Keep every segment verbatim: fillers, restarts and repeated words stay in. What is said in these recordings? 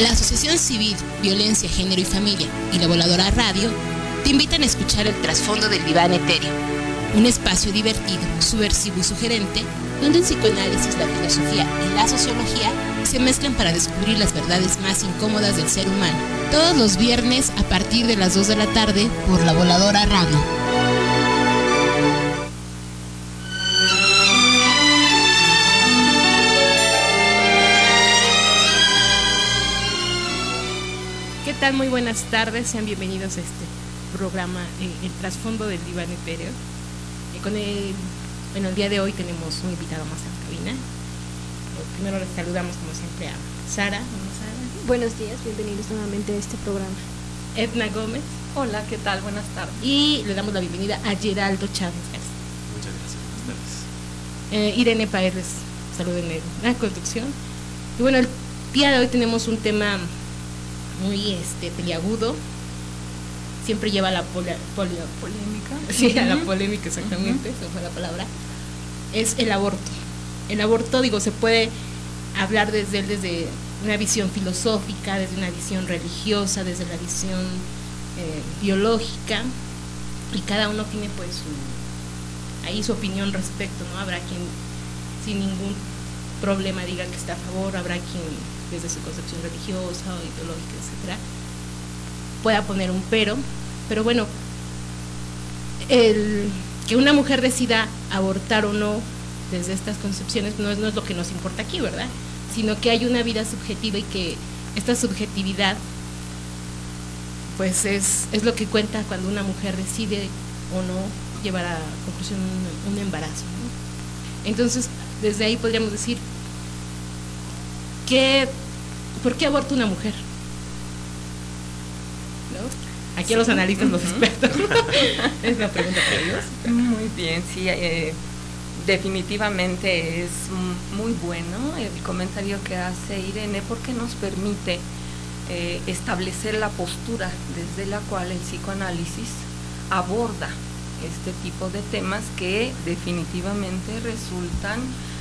La Asociación Civil Violencia, Género y Familia y La Voladora Radio te invitan a escuchar el trasfondo del diván etéreo, un espacio divertido, subversivo y sugerente, donde el psicoanálisis, la filosofía y la sociología se mezclan para descubrir las verdades más incómodas del ser humano. Todos los viernes a partir de las dos de la tarde por La Voladora Radio. ¿Qué tal? Muy buenas tardes, sean bienvenidos a este programa, eh, el trasfondo del diván etéreo. Eh, con el, bueno, el día de hoy tenemos un invitado más en la cabina. Eh, primero les saludamos como siempre a Sara. Hola, Sara. Buenos días, bienvenidos nuevamente a este programa. Edna Gómez. Hola, ¿qué tal? Buenas tardes. Y le damos la bienvenida a Geraldo Chávez. Muchas gracias, buenas tardes. Eh, Irene Paredes, salud en la conducción. Y bueno, el día de hoy tenemos un tema muy este peliagudo, siempre lleva a la polia, polio, polémica. Sí, a la polémica, exactamente, uh-huh. Esa fue la palabra. Es el aborto. El aborto, digo, se puede hablar desde desde una visión filosófica, desde una visión religiosa, desde la visión eh, biológica, y cada uno tiene pues su, ahí su opinión respecto, ¿no? Habrá quien sin ningún problema diga que está a favor, habrá quien desde su concepción religiosa o ideológica, etcétera, pueda poner un pero, pero bueno, el que una mujer decida abortar o no desde estas concepciones no es, no es lo que nos importa aquí, ¿verdad? Sino que hay una vida subjetiva y que esta subjetividad pues es, es lo que cuenta cuando una mujer decide o no llevar a conclusión un, un embarazo, ¿no? Entonces, desde ahí podríamos decir que ¿por qué aborta una mujer? ¿No? Aquí sí. Los analistas, uh-huh. Los expertos. Es la pregunta para ellos. Muy bien, sí, eh, definitivamente es muy bueno el comentario que hace Irene, porque nos permite eh, establecer la postura desde la cual el psicoanálisis aborda este tipo de temas que definitivamente resultan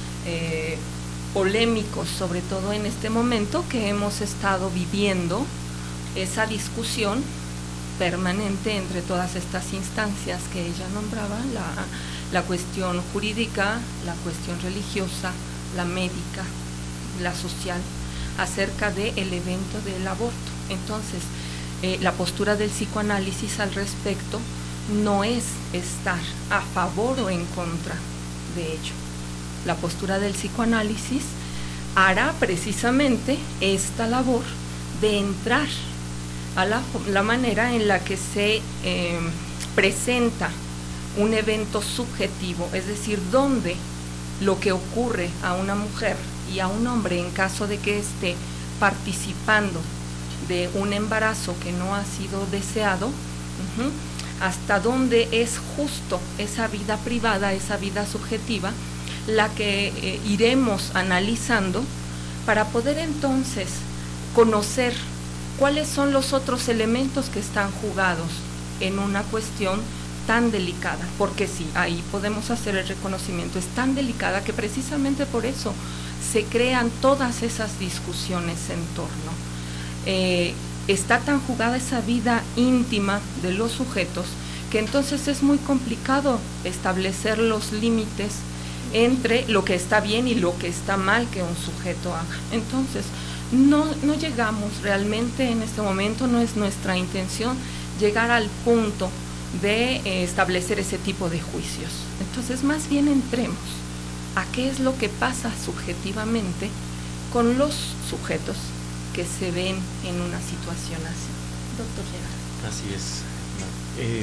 eh, polémicos, sobre todo en este momento que hemos estado viviendo esa discusión permanente entre todas estas instancias que ella nombraba, la, la cuestión jurídica, la cuestión religiosa, la médica, la social, acerca del evento del aborto. Entonces, eh, la postura del psicoanálisis al respecto no es estar a favor o en contra de ello. La postura del psicoanálisis hará precisamente esta labor de entrar a la, la manera en la que se eh, presenta un evento subjetivo, es decir, donde lo que ocurre a una mujer y a un hombre en caso de que esté participando de un embarazo que no ha sido deseado, uh-huh, hasta dónde es justo esa vida privada, esa vida subjetiva, la que eh, iremos analizando para poder entonces conocer cuáles son los otros elementos que están jugados en una cuestión tan delicada, porque sí, ahí podemos hacer el reconocimiento, es tan delicada que precisamente por eso se crean todas esas discusiones en torno. Eh, está tan jugada esa vida íntima de los sujetos que entonces es muy complicado establecer los límites entre lo que está bien y lo que está mal que un sujeto haga. Entonces, no, no llegamos realmente en este momento, no es nuestra intención llegar al punto de eh, establecer ese tipo de juicios. Entonces, más bien entremos a qué es lo que pasa subjetivamente con los sujetos que se ven en una situación así. Doctor Gerardo. Así es. Eh,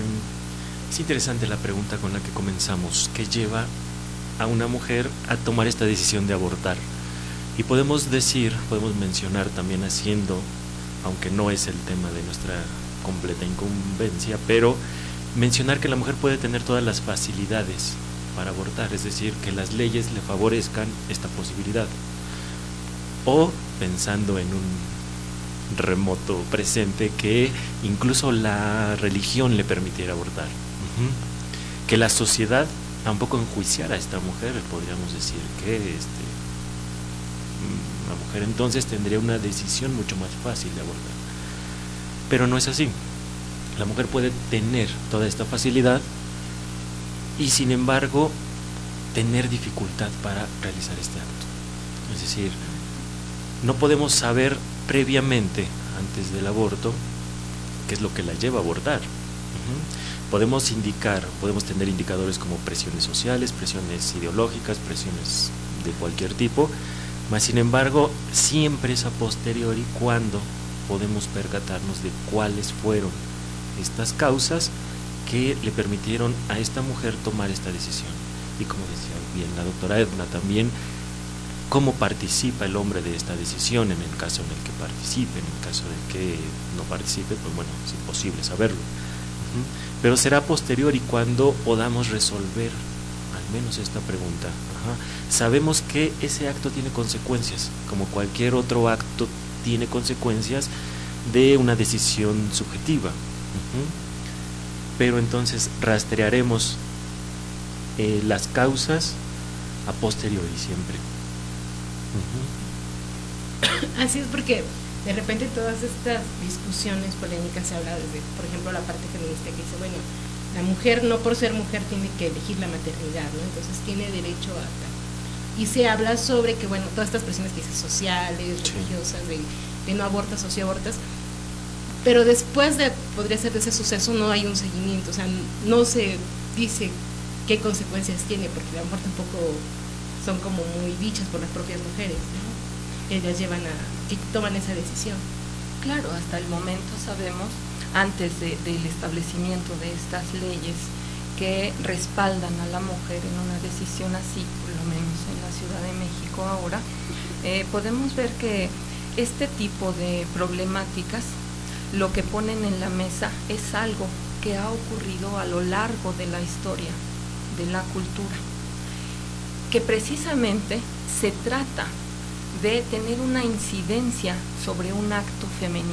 es interesante la pregunta con la que comenzamos, ¿qué lleva a una mujer a tomar esta decisión de abortar? Y podemos decir, podemos mencionar también haciendo, aunque no es el tema de nuestra completa incumbencia, pero mencionar que la mujer puede tener todas las facilidades para abortar, es decir, que las leyes le favorezcan esta posibilidad. O pensando en un remoto presente, que incluso la religión le permitiera abortar. Uh-huh. Que la sociedad tampoco enjuiciar a esta mujer, podríamos decir que este La mujer entonces tendría una decisión mucho más fácil de abortar. Pero no es así. La mujer puede tener toda esta facilidad y sin embargo tener dificultad para realizar este acto. Es decir, no podemos saber previamente, antes del aborto, qué es lo que la lleva a abortar. Uh-huh. Podemos indicar, podemos tener indicadores como presiones sociales, presiones ideológicas, presiones de cualquier tipo, mas sin embargo siempre es a posteriori cuando podemos percatarnos de cuáles fueron estas causas que le permitieron a esta mujer tomar esta decisión. Y como decía bien la doctora Edna también, cómo participa el hombre de esta decisión en el caso en el que participe, en el caso en el que no participe, pues bueno, es imposible saberlo. Uh-huh. Pero será posteriori cuando podamos resolver al menos esta pregunta. Ajá. Sabemos que ese acto tiene consecuencias, como cualquier otro acto tiene consecuencias de una decisión subjetiva. Uh-huh. Pero entonces rastrearemos eh, las causas a posteriori siempre. Uh-huh. Así es, porque de repente todas estas discusiones polémicas se habla desde, por ejemplo, la parte feminista que dice, bueno, la mujer no por ser mujer tiene que elegir la maternidad, ¿no? Entonces tiene derecho a tal. Y se habla sobre que, bueno, todas estas presiones que dicen sociales, sí, religiosas, de, de no abortas o sí abortas, pero después de, podría ser de ese suceso, no hay un seguimiento, o sea, no se dice qué consecuencias tiene, porque a lo mejor tampoco son como muy dichas por las propias mujeres, ¿no? Ellas llevan a, que toman esa decisión. Claro, hasta el momento sabemos, antes de, del establecimiento de estas leyes que respaldan a la mujer en una decisión así, por lo menos en la Ciudad de México ahora, eh, podemos ver que este tipo de problemáticas lo que ponen en la mesa es algo que ha ocurrido a lo largo de la historia de la cultura, que precisamente se trata de tener una incidencia sobre un acto femenino.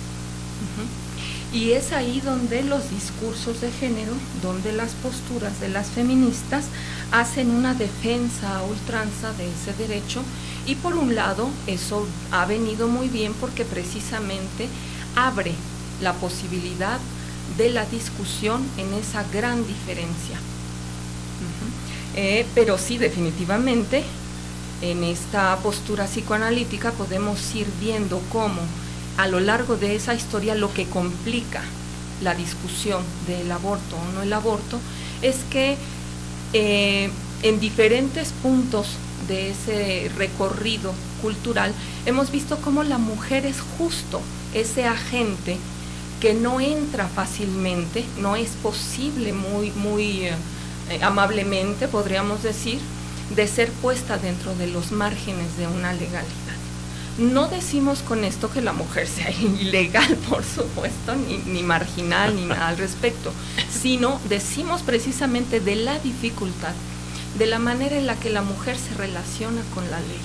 Uh-huh. Y es ahí donde los discursos de género, donde las posturas de las feministas hacen una defensa a ultranza de ese derecho, y por un lado eso ha venido muy bien porque precisamente abre la posibilidad de la discusión en esa gran diferencia. Uh-huh. eh, pero sí, definitivamente en esta postura psicoanalítica podemos ir viendo cómo a lo largo de esa historia lo que complica la discusión del aborto o no el aborto es que eh, en diferentes puntos de ese recorrido cultural hemos visto cómo la mujer es justo ese agente que no entra fácilmente, no es posible muy, muy eh, amablemente, podríamos decir, de ser puesta dentro de los márgenes de una legalidad. No decimos con esto que la mujer sea ilegal, por supuesto, ni, ni marginal, ni nada al respecto, sino decimos precisamente de la dificultad, de la manera en la que la mujer se relaciona con la ley.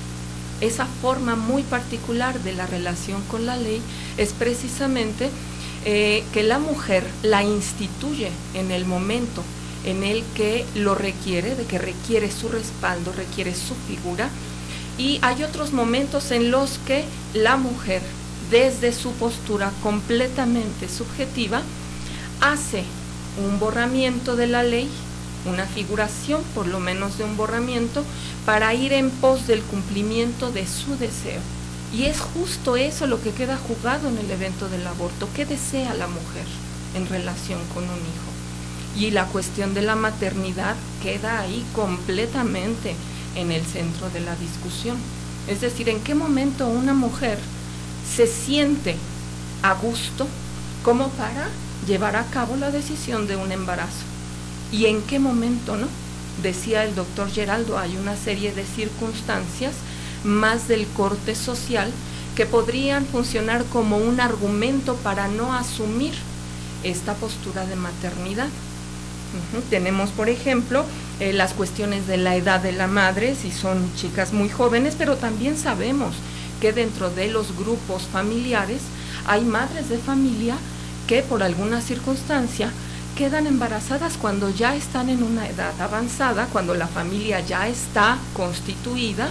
Esa forma muy particular de la relación con la ley es precisamente eh, que la mujer la instituye en el momento en el que lo requiere, de que requiere su respaldo, requiere su figura, y hay otros momentos en los que la mujer, desde su postura completamente subjetiva, hace un borramiento de la ley, una figuración por lo menos de un borramiento, para ir en pos del cumplimiento de su deseo. Y es justo eso lo que queda jugado en el evento del aborto. ¿Qué desea la mujer en relación con un hijo? Y la cuestión de la maternidad queda ahí completamente en el centro de la discusión. Es decir, ¿en qué momento una mujer se siente a gusto como para llevar a cabo la decisión de un embarazo? ¿Y en qué momento no? Decía el doctor Geraldo, hay una serie de circunstancias más del corte social que podrían funcionar como un argumento para no asumir esta postura de maternidad. Uh-huh. Tenemos, por ejemplo, eh, las cuestiones de la edad de la madre, si son chicas muy jóvenes, pero también sabemos que dentro de los grupos familiares hay madres de familia que por alguna circunstancia quedan embarazadas cuando ya están en una edad avanzada, cuando la familia ya está constituida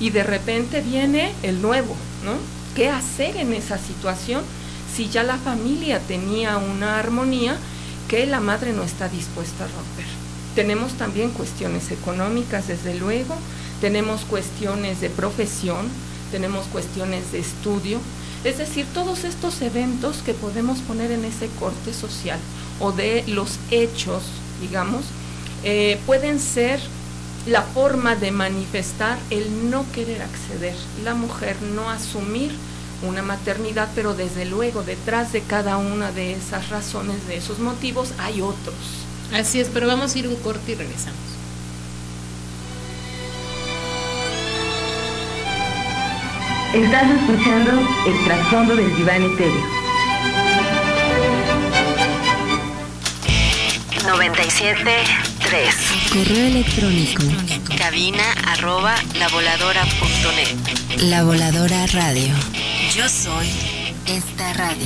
y de repente viene el nuevo, ¿no? ¿Qué hacer en esa situación si ya la familia tenía una armonía que la madre no está dispuesta a romper? Tenemos también cuestiones económicas, desde luego, tenemos cuestiones de profesión, tenemos cuestiones de estudio, es decir, todos estos eventos que podemos poner en ese corte social o de los hechos, digamos, eh, pueden ser la forma de manifestar el no querer acceder, la mujer no asumir una maternidad, pero desde luego detrás de cada una de esas razones, de esos motivos, hay otros. Así es, pero vamos a ir un corte y regresamos. Estás escuchando El Trasfondo del Diván Etéreo. noventa y siete punto tres. Correo electrónico. Cabina arroba lavoladora.net. La Voladora Radio. Yo soy esta radio.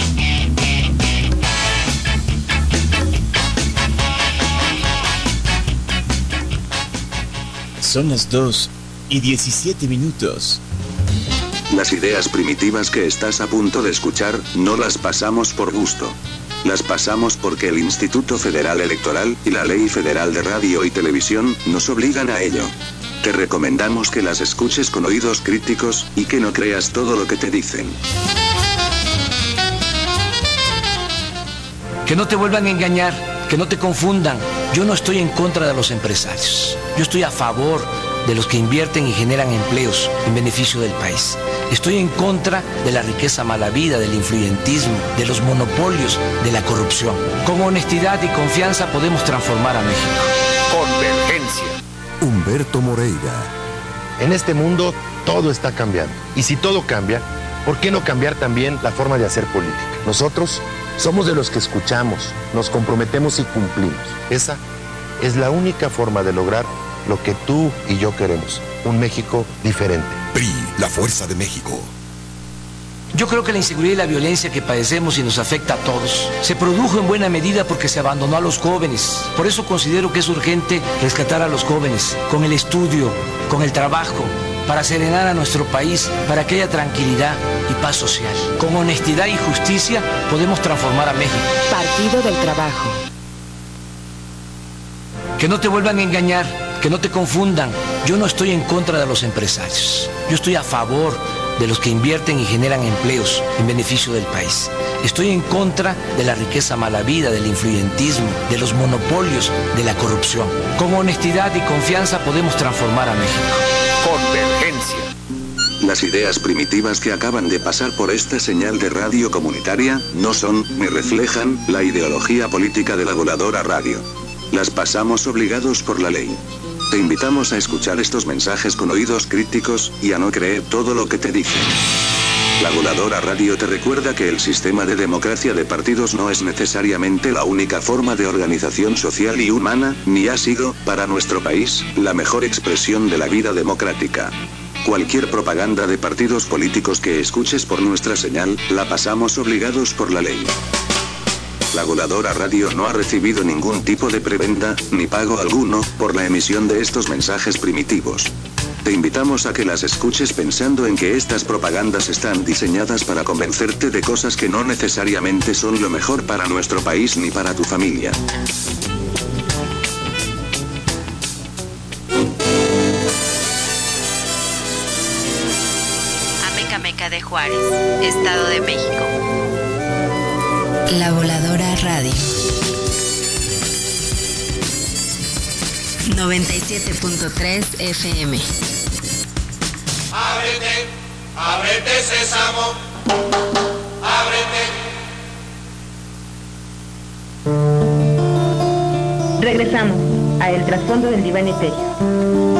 Son las dos y diecisiete minutos. Las ideas primitivas que estás a punto de escuchar, no las pasamos por gusto. Las pasamos porque el Instituto Federal Electoral y la Ley Federal de Radio y Televisión nos obligan a ello. Te recomendamos que las escuches con oídos críticos, y que no creas todo lo que te dicen. Que no te vuelvan a engañar, que no te confundan. Yo no estoy en contra de los empresarios. Yo estoy a favor de los que invierten y generan empleos en beneficio del país. Estoy en contra de la riqueza mala vida, del influyentismo, de los monopolios, de la corrupción. Con honestidad y confianza podemos transformar a México. Convergencia. Humberto Moreira. En este mundo todo está cambiando. Y si todo cambia, ¿por qué no cambiar también la forma de hacer política? Nosotros somos de los que escuchamos, nos comprometemos y cumplimos. Esa es la única forma de lograr lo que tú y yo queremos. Un México diferente. P R I, la fuerza de México. Yo creo que la inseguridad y la violencia que padecemos y nos afecta a todos se produjo en buena medida porque se abandonó a los jóvenes. Por eso considero que es urgente rescatar a los jóvenes con el estudio, con el trabajo, para serenar a nuestro país, para que haya tranquilidad y paz social. Con honestidad y justicia podemos transformar a México. Partido del Trabajo. Que no te vuelvan a engañar, que no te confundan. Yo no estoy en contra de los empresarios. Yo estoy a favor de los que invierten y generan empleos en beneficio del país. Estoy en contra de la riqueza mala vida, del influyentismo, de los monopolios, de la corrupción. Con honestidad y confianza podemos transformar a México. Convergencia. Las ideas primitivas que acaban de pasar por esta señal de radio comunitaria no son, ni reflejan, la ideología política de la Voladora Radio. Las pasamos obligados por la ley. Te invitamos a escuchar estos mensajes con oídos críticos, y a no creer todo lo que te dicen. La Voladora Radio te recuerda que el sistema de democracia de partidos no es necesariamente la única forma de organización social y humana, ni ha sido, para nuestro país, la mejor expresión de la vida democrática. Cualquier propaganda de partidos políticos que escuches por nuestra señal, la pasamos obligados por la ley. La Voladora Radio no ha recibido ningún tipo de preventa, ni pago alguno, por la emisión de estos mensajes primitivos. Te invitamos a que las escuches pensando en que estas propagandas están diseñadas para convencerte de cosas que no necesariamente son lo mejor para nuestro país ni para tu familia. Amecameca de Juárez, Estado de México. La Voladora Radio. noventa y siete punto tres F M. Ábrete, ábrete sésamo, ábrete. Regresamos a El Trasfondo del Diván Etéreo.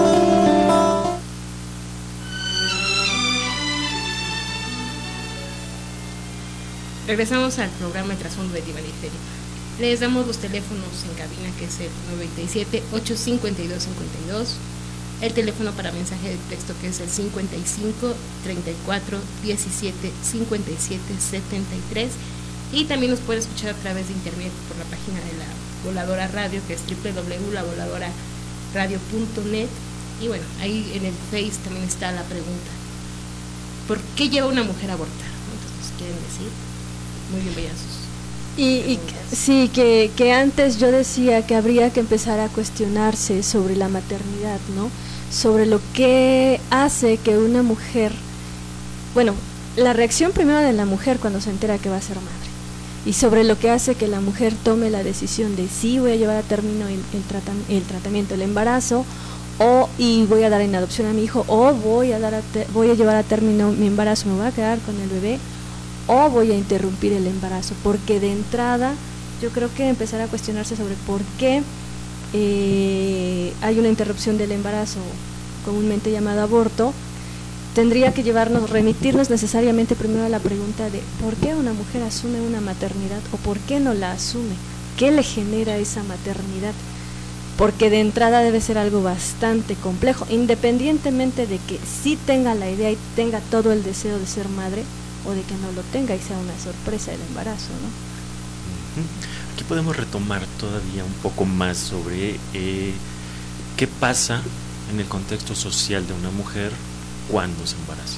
Regresamos al programa El Trasfondo del Diván Etéreo. Les damos los teléfonos en cabina, que es el noventa y siete, ochocientos cincuenta y dos, cincuenta y dos. El teléfono para mensaje de texto, que es el cincuenta y cinco, treinta y cuatro, diecisiete, cincuenta y siete, setenta y tres. Y también nos puede escuchar a través de internet por la página de la Voladora Radio, que es doble u doble u doble u punto la voladora radio punto net. Y bueno, ahí en el Face también está la pregunta, ¿por qué lleva una mujer a abortar? Entonces nos quieren decir, muy bien, bellazos. Y, y sí, que, que antes yo decía que habría que empezar a cuestionarse sobre la maternidad, ¿no? Sobre lo que hace que una mujer, bueno, la reacción primero de la mujer cuando se entera que va a ser madre, y sobre lo que hace que la mujer tome la decisión de sí voy a llevar a término el, el, tratam- el tratamiento, el embarazo, o y voy a dar en adopción a mi hijo, o voy a dar a te- voy a llevar a término mi embarazo, me voy a quedar con el bebé, o voy a interrumpir el embarazo, porque de entrada yo creo que empezar a cuestionarse sobre por qué eh, hay una interrupción del embarazo, comúnmente llamado aborto, tendría que llevarnos, remitirnos necesariamente primero a la pregunta de ¿por qué una mujer asume una maternidad o por qué no la asume? ¿Qué le genera esa maternidad? Porque de entrada debe ser algo bastante complejo, independientemente de que sí tenga la idea y tenga todo el deseo de ser madre, o de que no lo tenga y sea una sorpresa el embarazo, ¿no? Aquí podemos retomar todavía un poco más sobre eh, qué pasa en el contexto social de una mujer cuando se embaraza.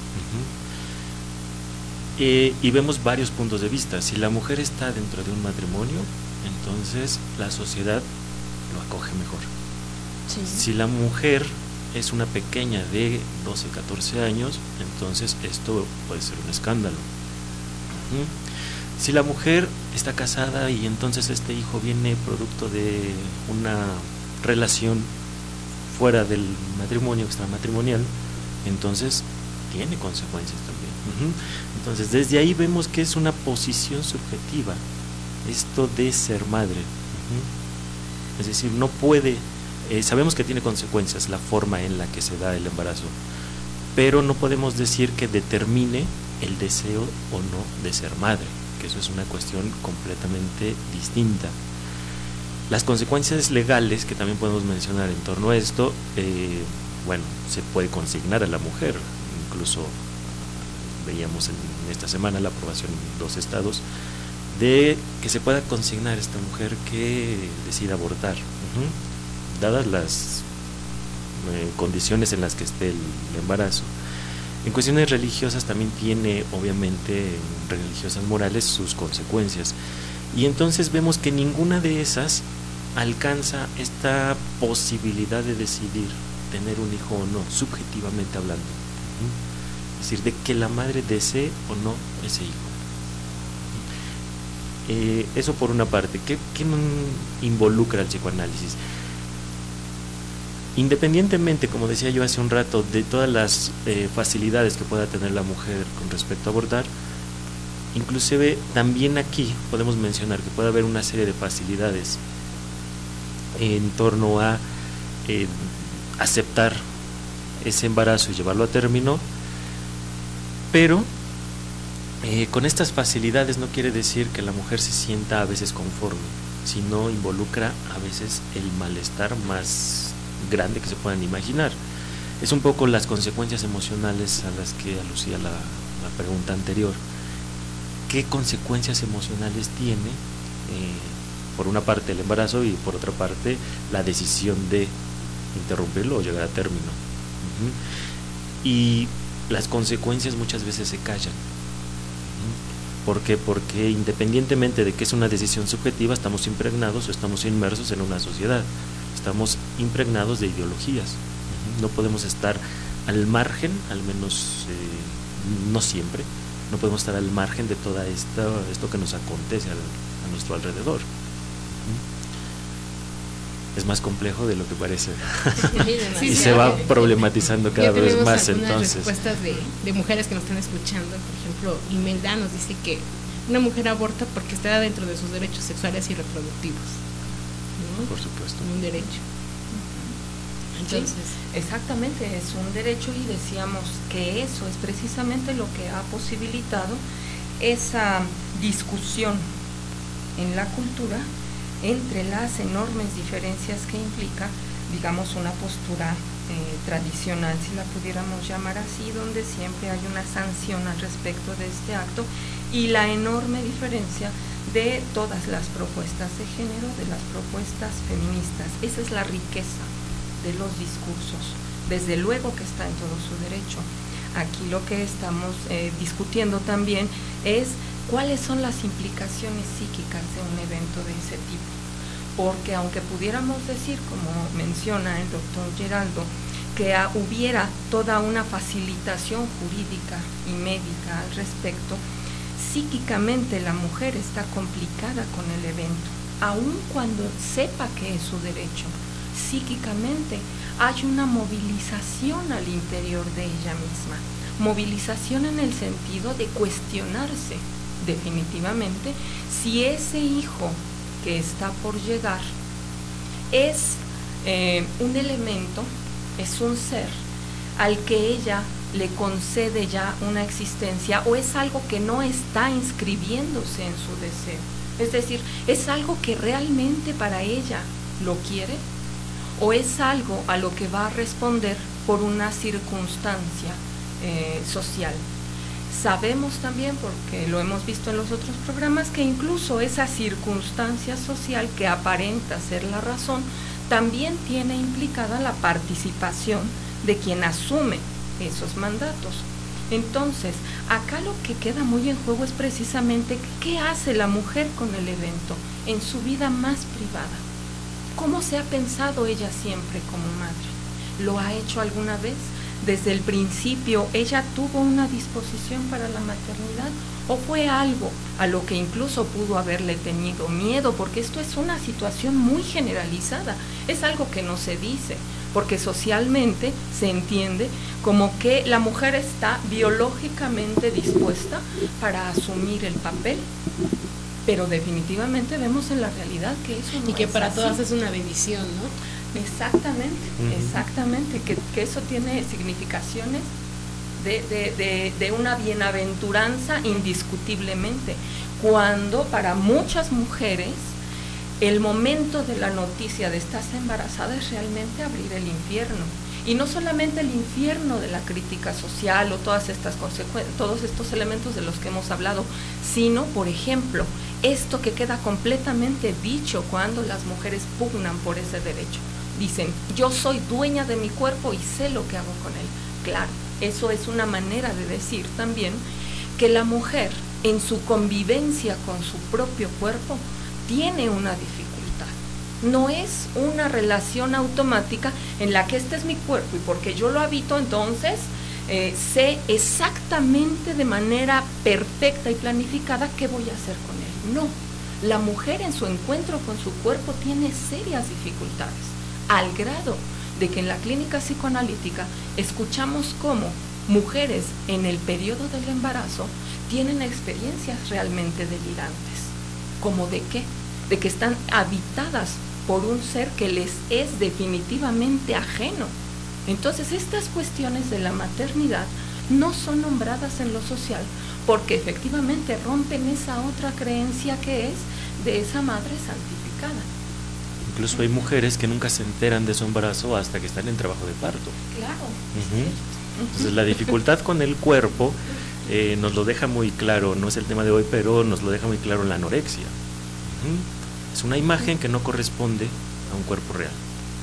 Uh-huh. eh, y vemos varios puntos de vista. Si la mujer está dentro de un matrimonio, entonces la sociedad lo acoge mejor. Sí. Si la mujer es una pequeña de doce, catorce años, entonces esto puede ser un escándalo. ¿Mm? Si la mujer está casada y entonces este hijo viene producto de una relación fuera del matrimonio, extramatrimonial, entonces tiene consecuencias también. Uh-huh. Entonces desde ahí vemos que es una posición subjetiva esto de ser madre. Uh-huh. Es decir, no puede Eh, sabemos que tiene consecuencias la forma en la que se da el embarazo, pero no podemos decir que determine el deseo o no de ser madre, que eso es una cuestión completamente distinta. Las consecuencias legales que también podemos mencionar en torno a esto, eh, bueno, se puede consignar a la mujer, incluso veíamos en esta semana la aprobación en dos estados de que se pueda consignar a esta mujer que decida abortar. Uh-huh. Dadas las eh, condiciones en las que esté el, el embarazo. En cuestiones religiosas también tiene, obviamente, religiosas morales, sus consecuencias. Y entonces vemos que ninguna de esas alcanza esta posibilidad de decidir tener un hijo o no, subjetivamente hablando. ¿Mm? Es decir, de que la madre desee o no ese hijo. Eh, eso por una parte. ¿Qué, qué involucra el psicoanálisis? Independientemente, como decía yo hace un rato, de todas las eh, facilidades que pueda tener la mujer con respecto a abortar, inclusive también aquí podemos mencionar que puede haber una serie de facilidades en torno a eh, aceptar ese embarazo y llevarlo a término, pero eh, con estas facilidades no quiere decir que la mujer se sienta a veces conforme, sino involucra a veces el malestar más grande que se puedan imaginar. Es un poco las consecuencias emocionales a las que alucía la, la pregunta anterior. ¿Qué consecuencias emocionales tiene eh, por una parte el embarazo y por otra parte la decisión de interrumpirlo o llegar a término? Uh-huh. Y las consecuencias muchas veces se callan. Uh-huh. ¿Por qué? Porque independientemente de que es una decisión subjetiva, estamos impregnados o estamos inmersos en una sociedad. Estamos impregnados de ideologías. Uh-huh. No podemos estar al margen, al menos eh, no siempre, no podemos estar al margen de todo esto, esto que nos acontece al, a nuestro alrededor. Uh-huh. Es más complejo de lo que parece. Sí, y se va problematizando cada vez más. Entonces, respuestas de, de mujeres que nos están escuchando. Por ejemplo, Imelda nos dice que una mujer aborta porque está dentro de sus derechos sexuales y reproductivos. Por supuesto. Un derecho. Entonces, sí, exactamente, es un derecho y decíamos que eso es precisamente lo que ha posibilitado esa discusión en la cultura entre las enormes diferencias que implica, digamos, una postura eh, tradicional, si la pudiéramos llamar así, donde siempre hay una sanción al respecto de este acto, y la enorme diferencia de todas las propuestas de género, de las propuestas feministas. Esa es la riqueza de los discursos. Desde luego que está en todo su derecho. Aquí lo que estamos eh, discutiendo también es cuáles son las implicaciones psíquicas de un evento de ese tipo. Porque aunque pudiéramos decir, como menciona el doctor Geraldo, que a, hubiera toda una facilitación jurídica y médica al respecto, psíquicamente la mujer está complicada con el evento, aun cuando sepa que es su derecho. Psíquicamente hay una movilización al interior de ella misma, movilización en el sentido de cuestionarse definitivamente si ese hijo que está por llegar es eh, un elemento, es un ser al que ella le concede ya una existencia, o es algo que no está inscribiéndose en su deseo. Es decir, ¿es algo que realmente para ella lo quiere? ¿O es algo a lo que va a responder por una circunstancia eh, social? Sabemos también, porque lo hemos visto en los otros programas, que incluso esa circunstancia social que aparenta ser la razón, también tiene implicada la participación de quien asume esos mandatos. Entonces, acá lo que queda muy en juego es precisamente qué hace la mujer con el evento en su vida más privada. ¿Cómo se ha pensado ella siempre como madre? ¿Lo ha hecho alguna vez? ¿Desde el principio ella tuvo una disposición para la maternidad? ¿O fue algo a lo que incluso pudo haberle tenido miedo? Porque esto es una situación muy generalizada, es algo que no se dice, porque socialmente se entiende como que la mujer está biológicamente dispuesta para asumir el papel, pero definitivamente vemos en la realidad que eso no es así. Y que para todas es una bendición, ¿no? Exactamente, uh-huh. exactamente, que, que eso tiene significaciones de, de, de, de una bienaventuranza indiscutiblemente, cuando para muchas mujeres el momento de la noticia de estás embarazada es realmente abrir el infierno. Y no solamente el infierno de la crítica social o todas estas consecuencias, todos estos elementos de los que hemos hablado, sino, por ejemplo, esto que queda completamente dicho cuando las mujeres pugnan por ese derecho. Dicen, yo soy dueña de mi cuerpo y sé lo que hago con él. Claro, eso es una manera de decir también que la mujer en su convivencia con su propio cuerpo tiene una dificultad. No es una relación automática en la que este es mi cuerpo y porque yo lo habito, entonces eh, sé exactamente de manera perfecta y planificada qué voy a hacer con él. No, la mujer en su encuentro con su cuerpo tiene serias dificultades, al grado de que en la clínica psicoanalítica escuchamos cómo mujeres en el periodo del embarazo tienen experiencias realmente delirantes. ¿Cómo de qué? De que están habitadas por un ser que les es definitivamente ajeno. Entonces, estas cuestiones de la maternidad no son nombradas en lo social porque efectivamente rompen esa otra creencia que es de esa madre santificada. Incluso hay mujeres que nunca se enteran de su embarazo hasta que están en trabajo de parto. Claro. Uh-huh. Entonces, la dificultad con el cuerpo eh, nos lo deja muy claro, no es el tema de hoy, pero nos lo deja muy claro en la anorexia. Uh-huh. Es una imagen que no corresponde a un cuerpo real.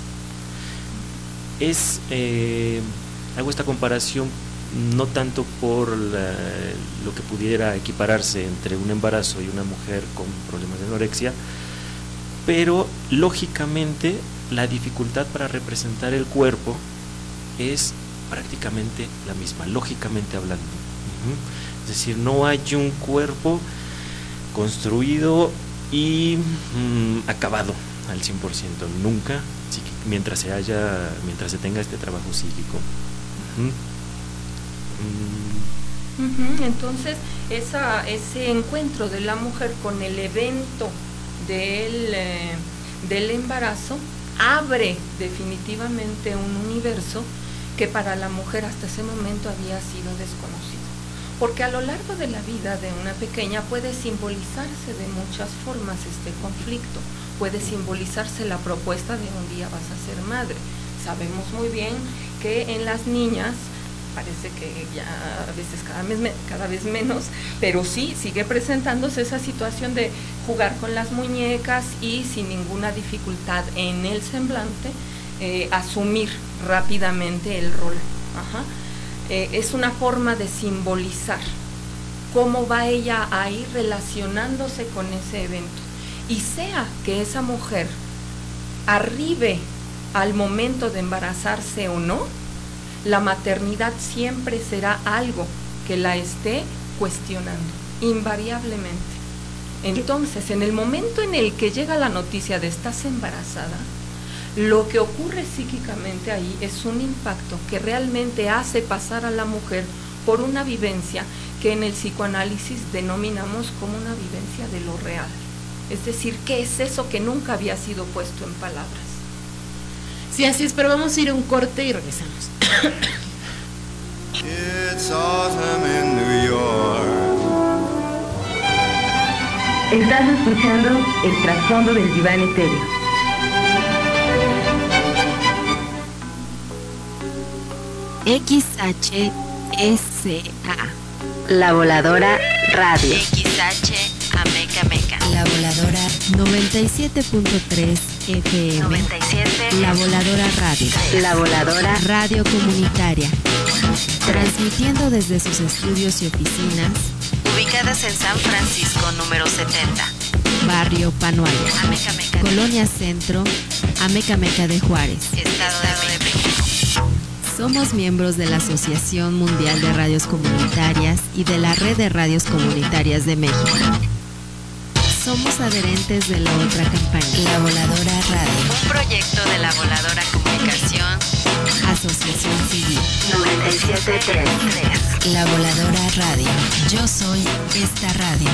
Es, eh, hago esta comparación no tanto por la, lo que pudiera equipararse entre un embarazo y una mujer con problemas de anorexia, pero lógicamente la dificultad para representar el cuerpo es prácticamente la misma, lógicamente hablando. Uh-huh. Es decir, no hay un cuerpo construido y mmm, acabado al cien por ciento, nunca, mientras se haya, mientras se tenga este trabajo psíquico. Uh-huh. Uh-huh. Entonces, esa, ese encuentro de la mujer con el evento del, eh, del embarazo abre definitivamente un universo que para la mujer hasta ese momento había sido desconocido. Porque a lo largo de la vida de una pequeña puede simbolizarse de muchas formas este conflicto, puede simbolizarse la propuesta de un día vas a ser madre. Sabemos muy bien que en las niñas, parece que ya a veces cada vez, cada vez menos, pero sí sigue presentándose esa situación de jugar con las muñecas y sin ninguna dificultad en el semblante, eh, asumir rápidamente el rol. Ajá. Eh, es una forma de simbolizar cómo va ella a ir relacionándose con ese evento. Y sea que esa mujer arribe al momento de embarazarse o no, la maternidad siempre será algo que la esté cuestionando, invariablemente. Entonces, en el momento en el que llega la noticia de estás embarazada, lo que ocurre psíquicamente ahí es un impacto que realmente hace pasar a la mujer por una vivencia que en el psicoanálisis denominamos como una vivencia de lo real. Es decir, ¿qué es eso que nunca había sido puesto en palabras? Sí, así es, pero vamos a ir a un corte y regresamos. It's autumn in New York. Estás escuchando el trasfondo del diván etéreo. X H S A La Voladora Radio. X H Ameca Meca. La Voladora noventa y siete punto tres F M. noventa y siete La Voladora Radio. La Voladora Radio Comunitaria. Transmitiendo desde sus estudios y oficinas. Ubicadas en San Francisco número setenta. Barrio Panoaya. Ameca Meca. Colonia Centro. Ameca Meca de Juárez. Estado de México. Somos miembros de la Asociación Mundial de Radios Comunitarias y de la Red de Radios Comunitarias de México. Somos adherentes de la otra campaña, La Voladora Radio. Un proyecto de La Voladora Comunicación. Asociación Civil. noventa y siete punto tres. La Voladora Radio. Yo soy esta radio.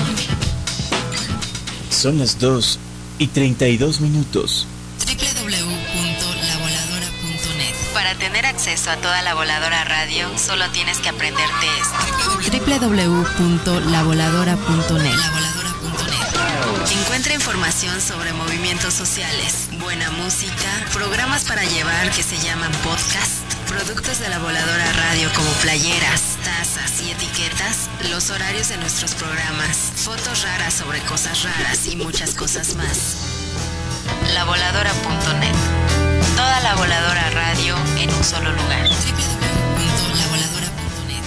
Son las dos y treinta y dos minutos. doble u doble u doble u punto la voladora punto net. Para tener acceso a toda La Voladora Radio, solo tienes que aprenderte esto. doble u doble u doble u punto la voladora punto net. La voladora punto net. Encuentra información sobre movimientos sociales, buena música, programas para llevar que se llaman podcast, productos de La Voladora Radio como playeras, tazas y etiquetas, los horarios de nuestros programas, fotos raras sobre cosas raras y muchas cosas más. la voladora punto net. Toda La Voladora Radio en un solo lugar. doble u doble u doble u punto la voladora punto net.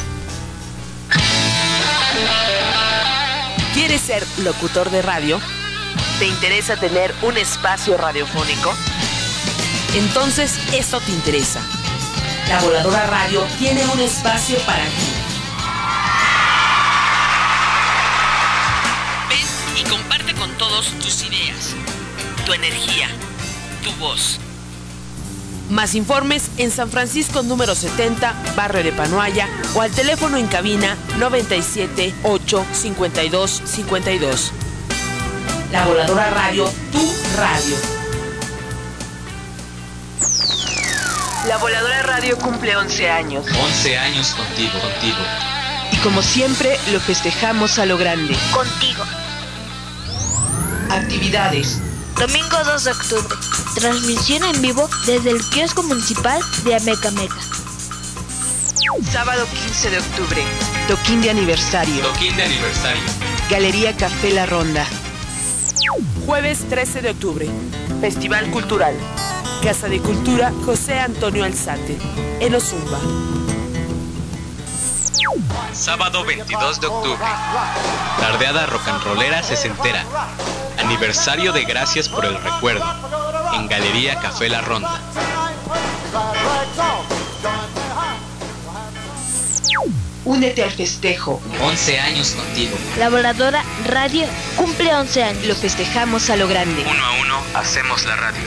¿Quieres ser locutor de radio? ¿Te interesa tener un espacio radiofónico? Entonces esto te interesa. La Voladora Radio tiene un espacio para ti. Ven y comparte con todos tus ideas, tu energía, tu voz. Más informes en San Francisco número setenta, Barrio de Panoaya, o al teléfono en cabina noventa y siete, ocho, cincuenta y dos, cincuenta y dos. La Voladora Radio, tu radio. La Voladora Radio cumple once años. once años contigo, contigo. Y como siempre, lo festejamos a lo grande. Contigo. Actividades. Domingo dos de octubre. Transmisión en vivo desde el kiosco municipal de Ameca Meca. Sábado quince de octubre. Toquín de aniversario. Toquín de aniversario. Galería Café La Ronda. Jueves trece de octubre. Festival Cultural. Casa de Cultura José Antonio Alzate. En Ozumba. Sábado veintidós de octubre. Tardeada rock and rollera sesentera. Aniversario de Gracias por el Recuerdo. En Galería Café La Ronda. Únete al festejo. once años contigo. La Voladora Radio cumple once años. Lo festejamos a lo grande. Uno a uno hacemos la radio.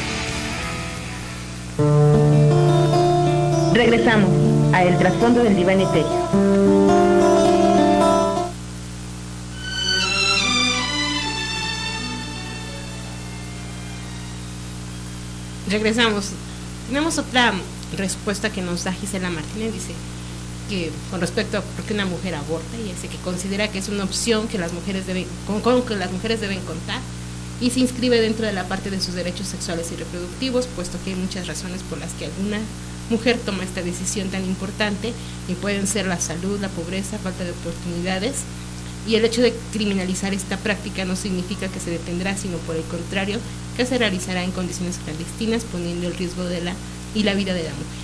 Regresamos a El Trasfondo del Diván Etéreo. Regresamos. Tenemos otra respuesta que nos da Gisela Martínez. Dice que con respecto a por qué una mujer aborta, y dice que considera que es una opción que las mujeres deben, con, con que las mujeres deben contar, y se inscribe dentro de la parte de sus derechos sexuales y reproductivos, puesto que hay muchas razones por las que alguna mujer toma esta decisión tan importante, y pueden ser la salud, la pobreza, falta de oportunidades, y el hecho de criminalizar esta práctica no significa que se detendrá, sino por el contrario, que se realizará en condiciones clandestinas, poniendo el riesgo de la y la vida de la mujer.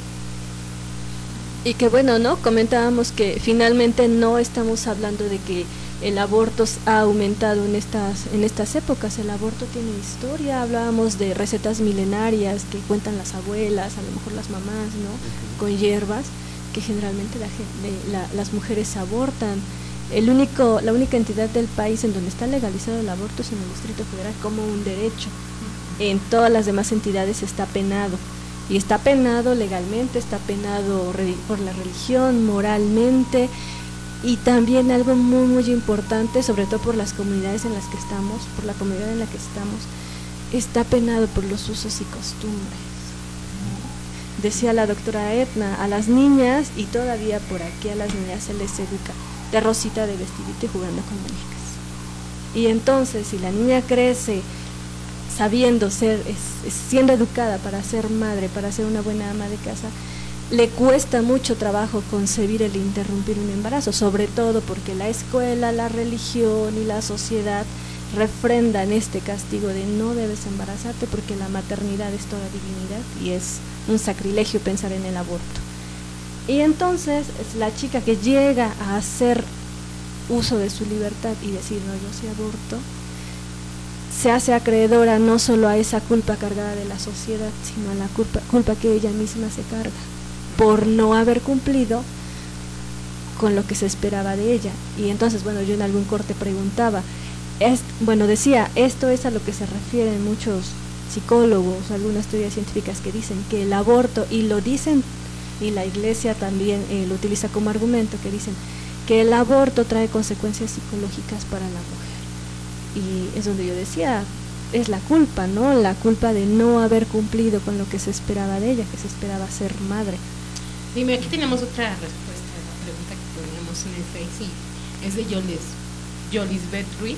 Y que bueno, ¿no? Comentábamos que finalmente no estamos hablando de que el aborto ha aumentado en estas en estas épocas. El aborto tiene historia. Hablábamos de recetas milenarias que cuentan las abuelas, a lo mejor las mamás, ¿no? Con hierbas que generalmente la, la, las mujeres abortan. El único la única entidad del país en donde está legalizado el aborto es en el Distrito Federal como un derecho. En todas las demás entidades está penado. Y está penado legalmente, está penado por la religión, moralmente, y también algo muy muy importante, sobre todo por las comunidades en las que estamos, por la comunidad en la que estamos, está penado por los usos y costumbres. Decía la doctora Edna, a las niñas, y todavía por aquí a las niñas se les educa de rosita, de vestidito y jugando con muñecas. Y entonces, si la niña crece sabiendo ser, es, es siendo educada para ser madre, para ser una buena ama de casa, le cuesta mucho trabajo concebir el interrumpir un embarazo, sobre todo porque la escuela, la religión y la sociedad refrendan este castigo de no debes embarazarte porque la maternidad es toda divinidad y es un sacrilegio pensar en el aborto. Y entonces es la chica que llega a hacer uso de su libertad y decir no, yo sí aborto, se hace acreedora no solo a esa culpa cargada de la sociedad, sino a la culpa, culpa que ella misma se carga por no haber cumplido con lo que se esperaba de ella. Y entonces, bueno, yo en algún corte preguntaba, es, bueno, decía, esto es a lo que se refieren muchos psicólogos, algunas teorías científicas que dicen que el aborto, y lo dicen, y la iglesia también eh, lo utiliza como argumento, que dicen que el aborto trae consecuencias psicológicas para la mujer. Y es donde yo decía, es la culpa, ¿no? La culpa de no haber cumplido con lo que se esperaba de ella, que se esperaba ser madre. Dime, aquí tenemos otra respuesta a la pregunta que poníamos en el Face, y es de Yolis, Yolisbeth Ruiz.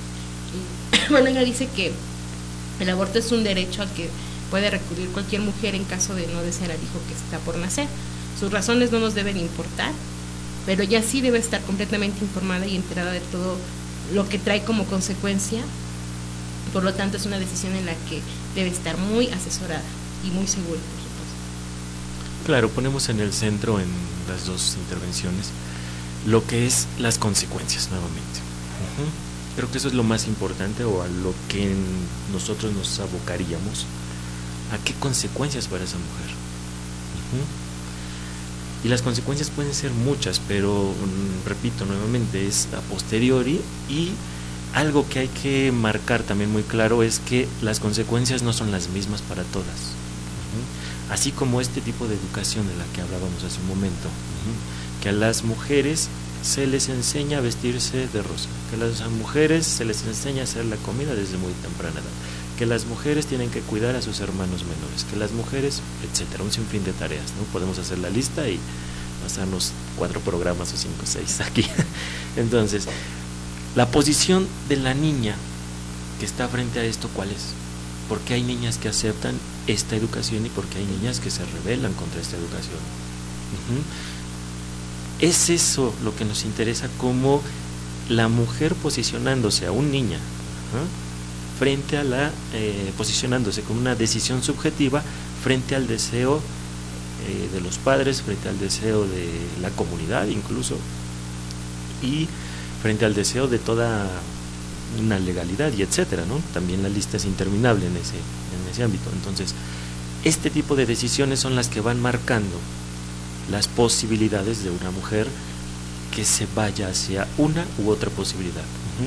Y, bueno, ella dice que el aborto es un derecho al que puede recurrir cualquier mujer en caso de no desear al hijo que está por nacer. Sus razones no nos deben importar, pero ella sí debe estar completamente informada y enterada de todo lo que trae como consecuencia. Por lo tanto, es una decisión en la que debe estar muy asesorada y muy segura, por supuesto. Claro, ponemos en el centro en las dos intervenciones lo que es las consecuencias nuevamente. Uh-huh. Creo que eso es lo más importante, o a lo que nosotros nos abocaríamos, a qué consecuencias para esa mujer. Uh-huh. Y las consecuencias pueden ser muchas, pero mm, repito nuevamente, es a posteriori, y algo que hay que marcar también muy claro es que las consecuencias no son las mismas para todas. Uh-huh. Así como este tipo de educación de la que hablábamos hace un momento, uh-huh, que a las mujeres se les enseña a vestirse de rosa, que a las mujeres se les enseña a hacer la comida desde muy temprana edad, que las mujeres tienen que cuidar a sus hermanos menores, que las mujeres, etcétera, un sinfín de tareas, ¿no? Podemos hacer la lista y pasarnos cuatro programas o cinco o seis aquí. Entonces, la posición de la niña que está frente a esto, ¿cuál es? Porque hay niñas que aceptan esta educación y porque hay niñas que se rebelan contra esta educación. Uh-huh. Es eso lo que nos interesa, como la mujer posicionándose, aún niña, ¿eh? frente a la, eh, posicionándose con una decisión subjetiva frente al deseo eh, de los padres, frente al deseo de la comunidad incluso, y frente al deseo de toda una legalidad y etcétera, ¿no? También la lista es interminable en ese, en ese ámbito. Entonces, este tipo de decisiones son las que van marcando las posibilidades de una mujer que se vaya hacia una u otra posibilidad.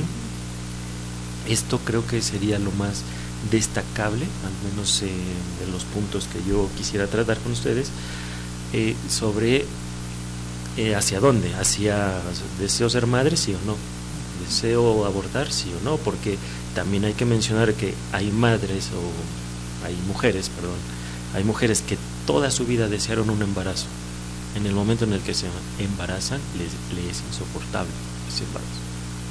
Uh-huh. Esto creo que sería lo más destacable, al menos eh, de los puntos que yo quisiera tratar con ustedes, eh, sobre eh, hacia dónde, hacia deseo ser madre, sí o no, deseo abortar, sí o no, porque también hay que mencionar que hay madres o hay mujeres, perdón, hay mujeres que toda su vida desearon un embarazo. En el momento en el que se embarazan, les, les es insoportable ese embarazo.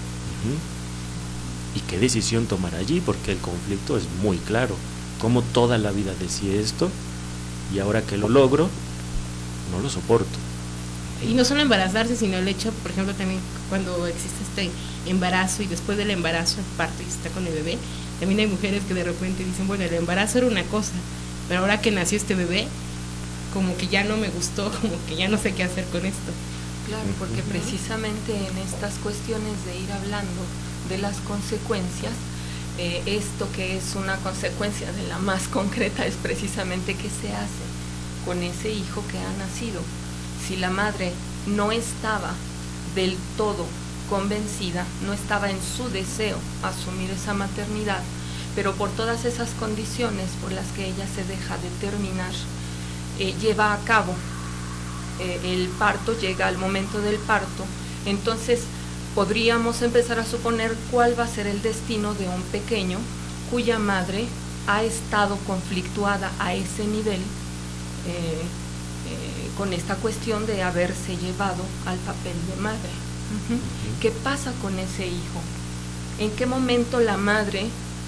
Uh-huh. ¿Y qué decisión tomar allí? Porque el conflicto es muy claro. Como toda la vida decía esto, y ahora que lo logro, no lo soporto. Y no solo embarazarse, sino el hecho, por ejemplo, también cuando existe este embarazo y después del embarazo, el parto y está con el bebé, también hay mujeres que de repente dicen, bueno, el embarazo era una cosa, pero ahora que nació este bebé, como que ya no me gustó, como que ya no sé qué hacer con esto. Claro, porque precisamente en estas cuestiones de ir hablando de las consecuencias, eh, esto que es una consecuencia de la más concreta es precisamente qué se hace con ese hijo que ha nacido. Si la madre no estaba del todo convencida, no estaba en su deseo asumir esa maternidad, pero por todas esas condiciones por las que ella se deja determinar, eh, lleva a cabo eh, el parto, llega al momento del parto, entonces podríamos empezar a suponer cuál va a ser el destino de un pequeño cuya madre ha estado conflictuada a ese nivel eh, eh, con esta cuestión de haberse llevado al papel de madre. Uh-huh. ¿Qué pasa con ese hijo? ¿En qué momento la madre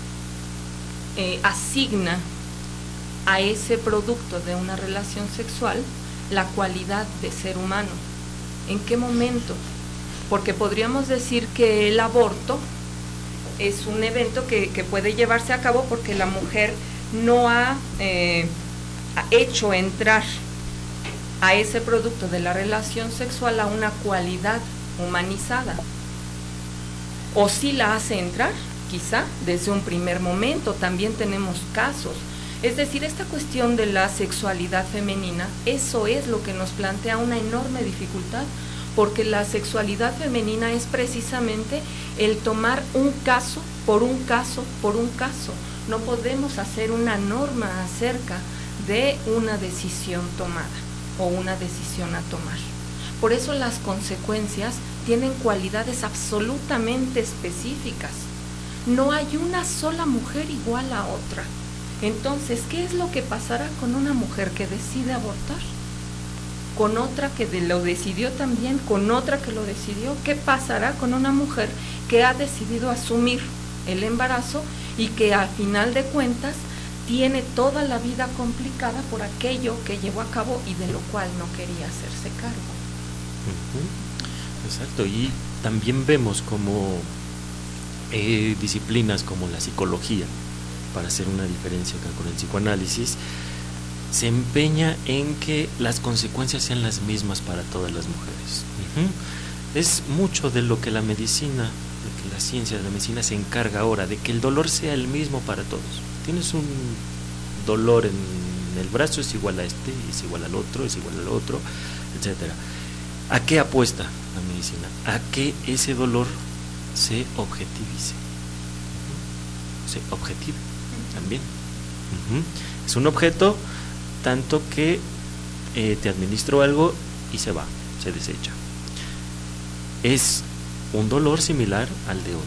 eh, asigna a ese producto de una relación sexual la cualidad de ser humano? ¿En qué momento? Porque podríamos decir que el aborto es un evento que, que puede llevarse a cabo porque la mujer no ha, eh, ha hecho entrar a ese producto de la relación sexual a una cualidad humanizada, o si la hace entrar, quizá desde un primer momento. También tenemos casos. Es decir, esta cuestión de la sexualidad femenina, eso es lo que nos plantea una enorme dificultad, porque la sexualidad femenina es precisamente el tomar un caso por un caso por un caso. No podemos hacer una norma acerca de una decisión tomada o una decisión a tomar. Por eso las consecuencias tienen cualidades absolutamente específicas. No hay una sola mujer igual a otra. Entonces, ¿qué es lo que pasará con una mujer que decide abortar? Con otra que de lo decidió también, con otra que lo decidió. ¿Qué pasará con una mujer que ha decidido asumir el embarazo y que al final de cuentas tiene toda la vida complicada por aquello que llevó a cabo y de lo cual no quería hacerse cargo? Uh-huh. Exacto, y también vemos como eh, disciplinas como la psicología, para hacer una diferencia acá con el psicoanálisis, se empeña en que las consecuencias sean las mismas para todas las mujeres. Uh-huh. Es mucho de lo que la medicina, de que la ciencia de la medicina se encarga ahora, de que el dolor sea el mismo para todos. Tienes un dolor en el brazo, es igual a este, es igual al otro, es igual al otro, etcétera. ¿A qué apuesta la medicina? A que ese dolor se objetivice, uh-huh. se objetive también. Uh-huh. Es un objeto tanto que eh, te administro algo y se va, se desecha. Es un dolor similar al de otro.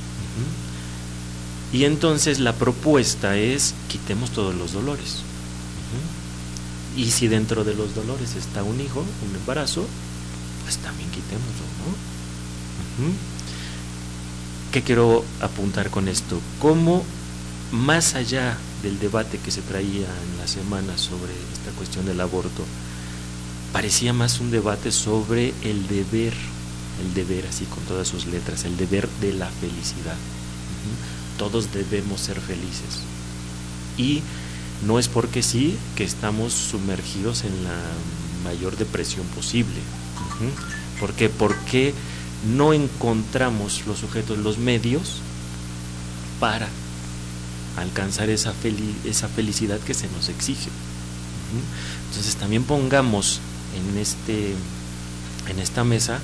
Uh-huh. Y entonces la propuesta es: quitemos todos los dolores. Uh-huh. Y si dentro de los dolores está un hijo, un embarazo, pues también quitémoslo, ¿no? Uh-huh. ¿Qué quiero apuntar con esto? Cómo, más allá del debate que se traía en la semana sobre esta cuestión del aborto, parecía más un debate sobre el deber, el deber así con todas sus letras, el deber de la felicidad. Uh-huh. Todos debemos ser felices. Y no es porque sí que estamos sumergidos en la mayor depresión posible. Uh-huh. ¿Por qué? Porque no encontramos los sujetos, los medios para alcanzar esa, fel- esa felicidad que se nos exige. Uh-huh. Entonces también pongamos en, este, en esta mesa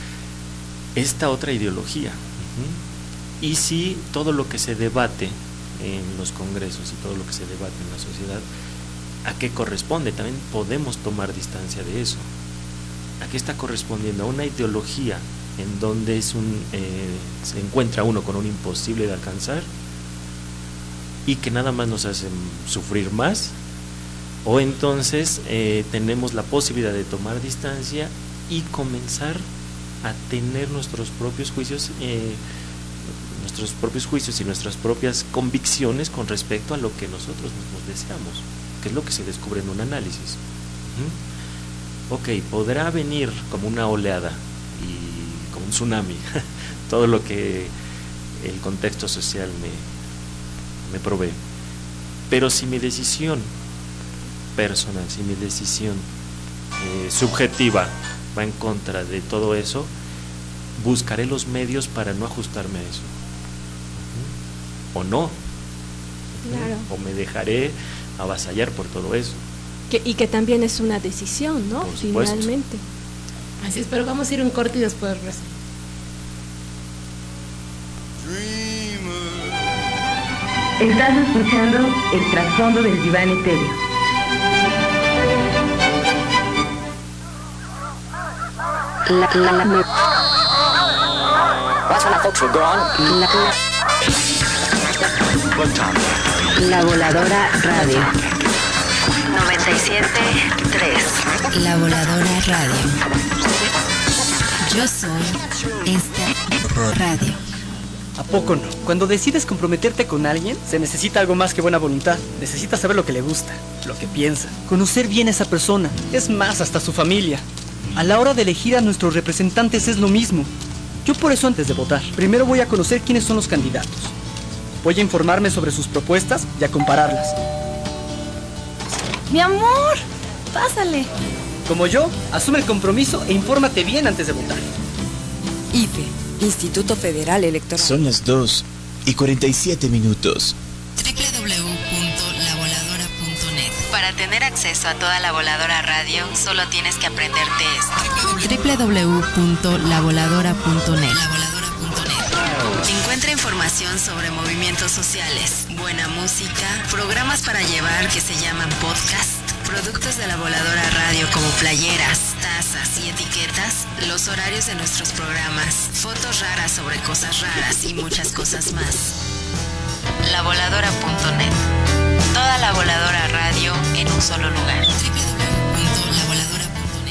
esta otra ideología. Uh-huh. Y si todo lo que se debate en los congresos y todo lo que se debate en la sociedad, ¿a qué corresponde? También podemos tomar distancia de eso. ¿A qué está correspondiendo? A una ideología en donde es un, eh, se encuentra uno con un imposible de alcanzar y que nada más nos hacen sufrir más, o entonces eh, tenemos la posibilidad de tomar distancia y comenzar a tener nuestros propios juicios, eh, nuestros propios juicios y nuestras propias convicciones con respecto a lo que nosotros mismos deseamos, que es lo que se descubre en un análisis. Uh-huh. Ok, podrá venir como una oleada y como un tsunami todo lo que el contexto social me me provee, pero si mi decisión personal, si mi decisión eh, subjetiva va en contra de todo eso, buscaré los medios para no ajustarme a eso. O no. Claro. O me dejaré avasallar por todo eso. Que, y que también es una decisión, ¿no? Por supuesto. Finalmente. Así es, pero vamos a ir un corte y después regresamos. Estás escuchando el trasfondo del diván etéreo. La, la, la, la, la Voladora Radio noventa y siete punto tres. La Voladora Radio. Yo soy esta radio. ¿A poco no? Cuando decides comprometerte con alguien, se necesita algo más que buena voluntad. Necesitas saber lo que le gusta, lo que piensa, conocer bien a esa persona, es más, hasta su familia. A la hora de elegir a nuestros representantes es lo mismo. Yo por eso antes de votar, primero voy a conocer quiénes son los candidatos. Voy a informarme sobre sus propuestas y a compararlas. ¡Mi amor! ¡Pásale! Como yo, asume el compromiso e infórmate bien antes de votar. I F E, Instituto Federal Electoral. Son las dos y cuarenta y siete minutos. doble u doble u doble u punto la voladora punto net. Para tener acceso a toda La Voladora Radio, solo tienes que aprenderte esto. doble u doble u doble u punto la voladora punto net. La voladora punto net. Encuentra información sobre movimientos sociales, buena música, programas para llevar que se llaman podcast, productos de La Voladora Radio como playeras, tazas y etiquetas, los horarios de nuestros programas, fotos raras sobre cosas raras y muchas cosas más. la voladora punto net. Toda La Voladora Radio en un solo lugar. doble u doble u doble u punto la voladora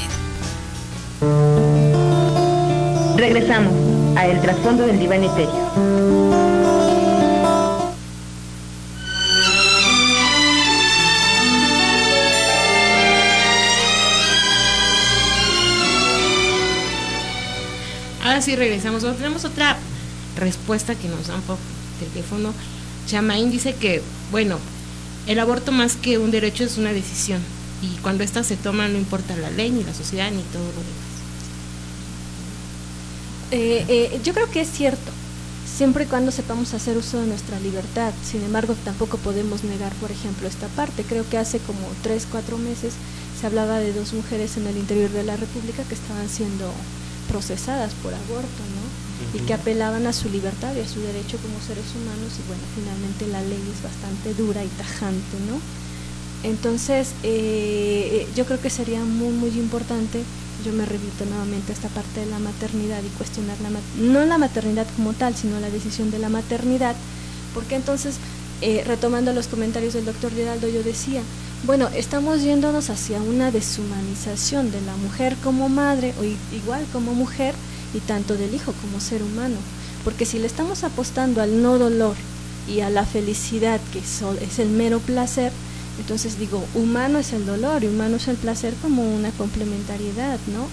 punto net. Regresamos a El Trasfondo del Diván Etéreo. Ahora sí regresamos. Bueno, tenemos otra respuesta que nos dan por teléfono. Chamaín dice que, bueno, el aborto más que un derecho es una decisión. Y cuando ésta se toma no importa la ley, ni la sociedad, ni todo lo demás. Eh, eh, yo creo que es cierto, siempre y cuando sepamos hacer uso de nuestra libertad. Sin embargo, tampoco podemos negar, por ejemplo, esta parte. Creo que hace como tres, cuatro meses se hablaba de dos mujeres en el interior de la República que estaban siendo procesadas por aborto, ¿no? Uh-huh. Y que apelaban a su libertad y a su derecho como seres humanos, y bueno, finalmente la ley es bastante dura y tajante, ¿no? Entonces, eh, yo creo que sería muy, muy importante, yo me repito nuevamente a esta parte de la maternidad y cuestionar la no la maternidad como tal, sino la decisión de la maternidad, porque entonces, eh, retomando los comentarios del doctor Giraldo, yo decía, bueno, estamos yéndonos hacia una deshumanización de la mujer como madre, o igual como mujer, y tanto del hijo como ser humano, porque si le estamos apostando al no dolor y a la felicidad, que es el mero placer, entonces digo, humano es el dolor y humano es el placer como una complementariedad, ¿no?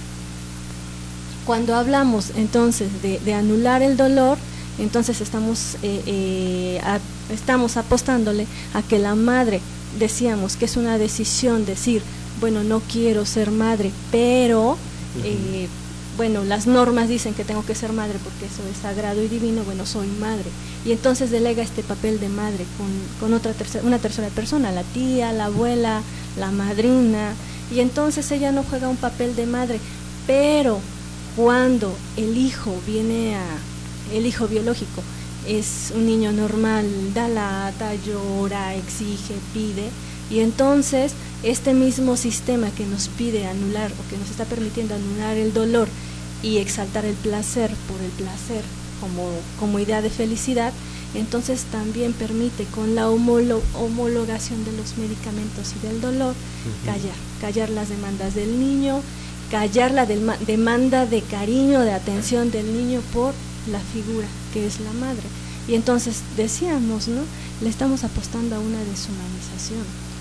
Cuando hablamos entonces de, de anular el dolor, entonces estamos, eh, eh, a, estamos apostándole a que la madre, decíamos que es una decisión decir, bueno, no quiero ser madre, pero, eh, bueno, las normas dicen que tengo que ser madre porque eso es sagrado y divino, bueno, soy madre. Y entonces delega este papel de madre con, con otra tercera, una tercera persona, la tía, la abuela, la madrina, y entonces ella no juega un papel de madre, pero cuando el hijo viene a, el hijo biológico es un niño normal, da lata, llora, exige, pide, y entonces este mismo sistema que nos pide anular o que nos está permitiendo anular el dolor y exaltar el placer por el placer como, como idea de felicidad, entonces también permite con la homolo, homologación de los medicamentos y del dolor, uh-huh. callar, callar las demandas del niño, callar la de, demanda de cariño, de atención del niño por la figura que es la madre. Y entonces decíamos, ¿no? Le estamos apostando a una deshumanización.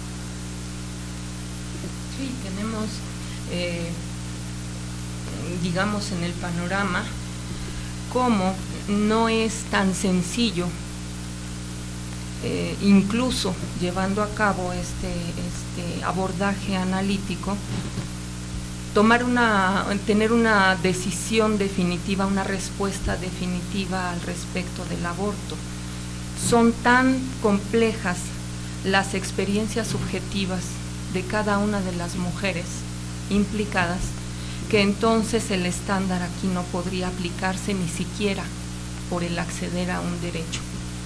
Sí, tenemos, eh, digamos, en el panorama cómo no es tan sencillo eh, incluso llevando a cabo este, este abordaje analítico, tomar una, tener una decisión definitiva, una respuesta definitiva al respecto del aborto. Son tan complejas las experiencias subjetivas de cada una de las mujeres implicadas que entonces el estándar aquí no podría aplicarse ni siquiera por el acceder a un derecho.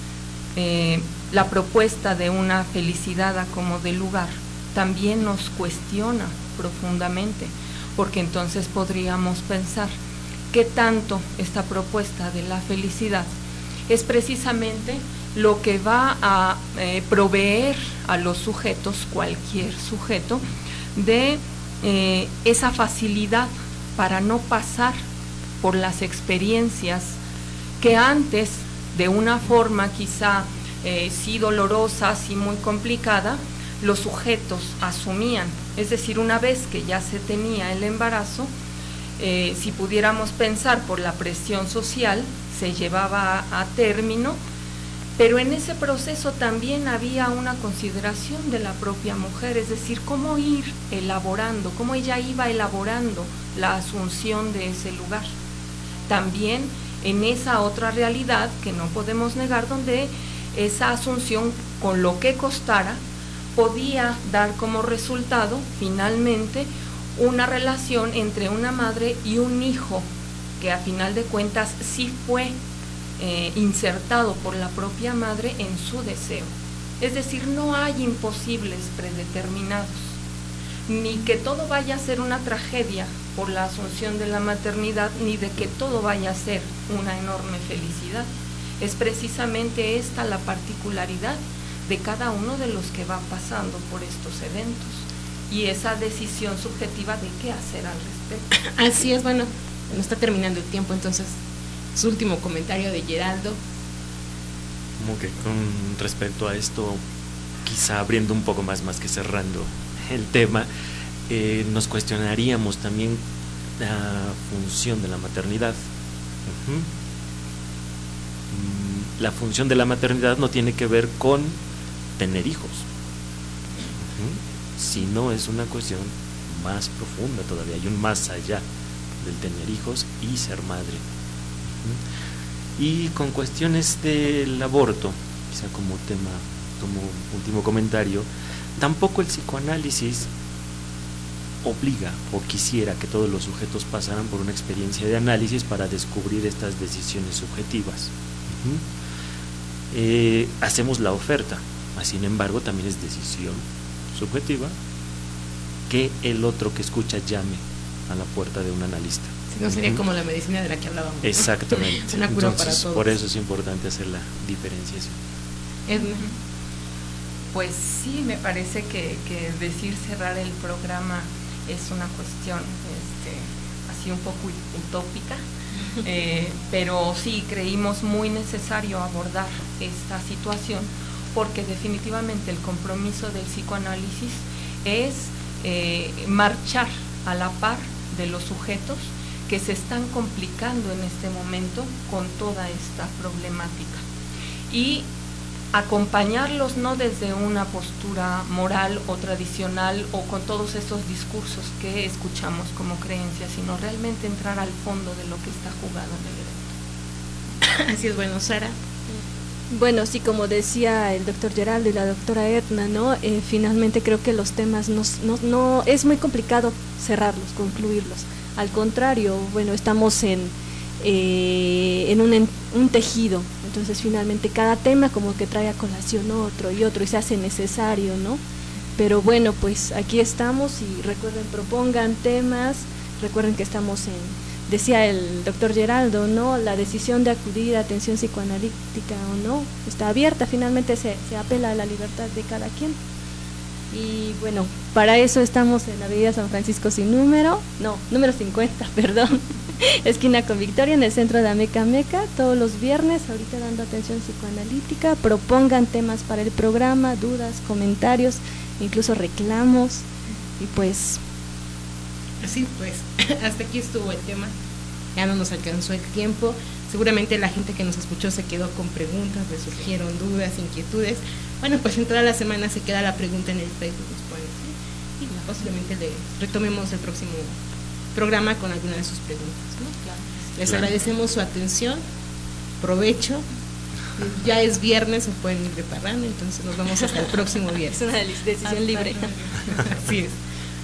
Eh, la propuesta de una felicidad a como de lugar también nos cuestiona profundamente, porque entonces podríamos pensar qué tanto esta propuesta de la felicidad es precisamente lo que va a eh, proveer a los sujetos, cualquier sujeto, de eh, esa facilidad para no pasar por las experiencias que antes, de una forma quizá eh, sí dolorosa, sí muy complicada, los sujetos asumían. Es decir, una vez que ya se tenía el embarazo, eh, si pudiéramos pensar por la presión social, se llevaba a, a término, pero en ese proceso también había una consideración de la propia mujer, es decir, cómo ir elaborando, cómo ella iba elaborando la asunción de ese lugar. También en esa otra realidad que no podemos negar, donde esa asunción, con lo que costara, podía dar como resultado finalmente una relación entre una madre y un hijo, que a final de cuentas sí fue eh, insertado por la propia madre en su deseo. Es decir, no hay imposibles predeterminados, ni que todo vaya a ser una tragedia por la asunción de la maternidad, ni de que todo vaya a ser una enorme felicidad. Es precisamente esta la particularidad de cada uno de los que va pasando por estos eventos y esa decisión subjetiva de qué hacer al respecto. Así es. Bueno, no está terminando el tiempo, entonces su último comentario de Geraldo. Como que con respecto a esto, quizá abriendo un poco más, más que cerrando el tema, eh, nos cuestionaríamos también la función de la maternidad. Uh-huh. La función de la maternidad no tiene que ver con tener hijos, uh-huh, sino es una cuestión más profunda todavía, hay un más allá del tener hijos y ser madre. Uh-huh. Y con cuestiones del aborto, quizá como tema, como último comentario, tampoco el psicoanálisis obliga o quisiera que todos los sujetos pasaran por una experiencia de análisis para descubrir estas decisiones subjetivas. Uh-huh. Eh, hacemos la oferta, sin embargo también es decisión subjetiva que el otro que escucha llame a la puerta de un analista. Si no, sería uh-huh. como la medicina de la que hablábamos. Exactamente. Una cura Entonces, para todos. Por eso es importante hacer la diferenciación. Edna. Pues sí, me parece que, que decir cerrar el programa es una cuestión este, así un poco utópica. Eh, pero sí creímos muy necesario abordar esta situación porque definitivamente el compromiso del psicoanálisis es eh, marchar a la par de los sujetos que se están complicando en este momento con toda esta problemática y acompañarlos no desde una postura moral o tradicional o con todos esos discursos que escuchamos como creencias, sino realmente entrar al fondo de lo que está jugado en el evento. Así es. Bueno, Sara. Bueno, sí, como decía el doctor Geraldo y la doctora Edna, ¿no? Eh, finalmente creo que los temas no, no, no es muy complicado cerrarlos, concluirlos. Al contrario, bueno, estamos en Eh, en un, en un tejido, entonces finalmente cada tema como que trae a colación otro y otro y se hace necesario, ¿no? Pero bueno, pues aquí estamos y recuerden, propongan temas, recuerden que estamos en, decía el doctor Geraldo, ¿no? La decisión de acudir a atención psicoanalítica o no, está abierta, finalmente se, se apela a la libertad de cada quien. Y bueno, para eso estamos en la avenida San Francisco sin número, no, número cincuenta, perdón, esquina con Victoria, en el centro de Ameca Meca, todos los viernes, ahorita dando atención psicoanalítica. Propongan temas para el programa, dudas, comentarios, incluso reclamos, y pues... Así pues, hasta aquí estuvo el tema, ya no nos alcanzó el tiempo. Seguramente la gente que nos escuchó se quedó con preguntas, le surgieron dudas, inquietudes. Bueno, pues en toda la semana se queda la pregunta en el Facebook, nos pueden decir, y posiblemente le retomemos el próximo programa con alguna de sus preguntas, ¿no? Claro. Les claro. agradecemos su atención, provecho. Ya es viernes, se pueden ir preparando, entonces nos vemos hasta el próximo viernes. Es una decisión libre. Así es.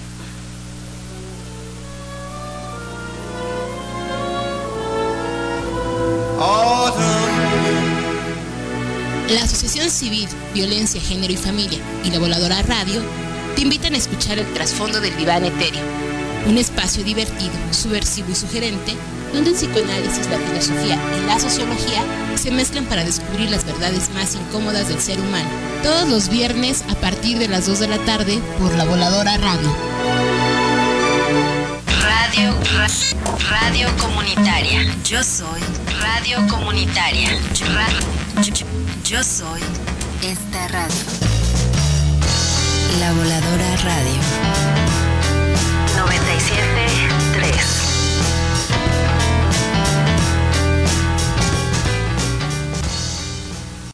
La Asociación Civil Violencia, Género y Familia y la Voladora Radio te invitan a escuchar el trasfondo del diván etéreo, un espacio divertido, subversivo y sugerente donde el psicoanálisis, la filosofía y la sociología se mezclan para descubrir las verdades más incómodas del ser humano. Todos los viernes a partir de las dos de la tarde por la Voladora Radio. Radio, ra, radio comunitaria. Yo soy Radio Comunitaria. Yo, ra, yo, yo soy esta radio. La Voladora Radio. noventa y siete